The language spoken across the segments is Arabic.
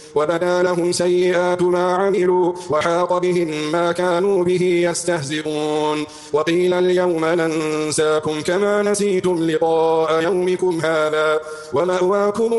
وبدا لهم سيئات ما عملوا وحاق بهم ما كانوا به يستهزئون وقيل اليوم ننساكم كما نسيتم لقاء يومكم هذا ومأواكم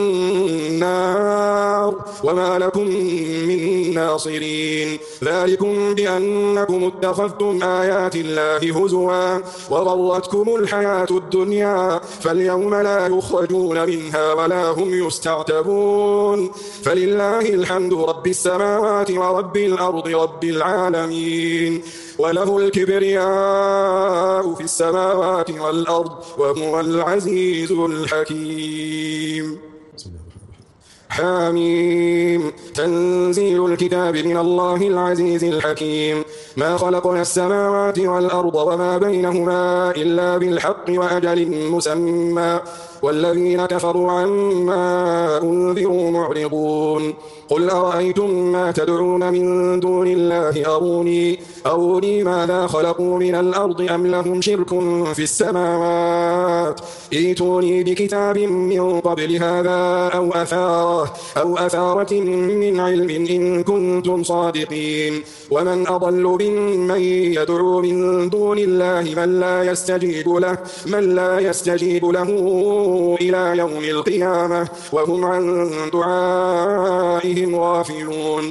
النار وما لكم من ناصرين ذلكم بأنكم اتخذتم آيات الله هزوا وغرتكم الحياة الدنيا فاليوم لا يخرجون منها ولا هم يستعتبون فلله الحمد رب السماوات ورب الأرض رب العالمين وله الكبرياء في السماوات والأرض وهو العزيز الحكيم. حاميم تنزيل الكتاب من الله العزيز الحكيم ما خلقنا السماوات والأرض وما بينهما إلا بالحق وأجل مسمى والذين كفروا عما أنذروا معرضون قل أرأيتم ما تدعون من دون الله أروني ماذا خلقوا من الأرض أم لهم شرك في السماوات ائتوني بكتاب من قبل هذا أو أثارة من علم إن كنتم صادقين ومن أضل ممن يدعو من دون الله من لا يستجيب له إلى يوم القيامة وهم عن دعائهم غافلون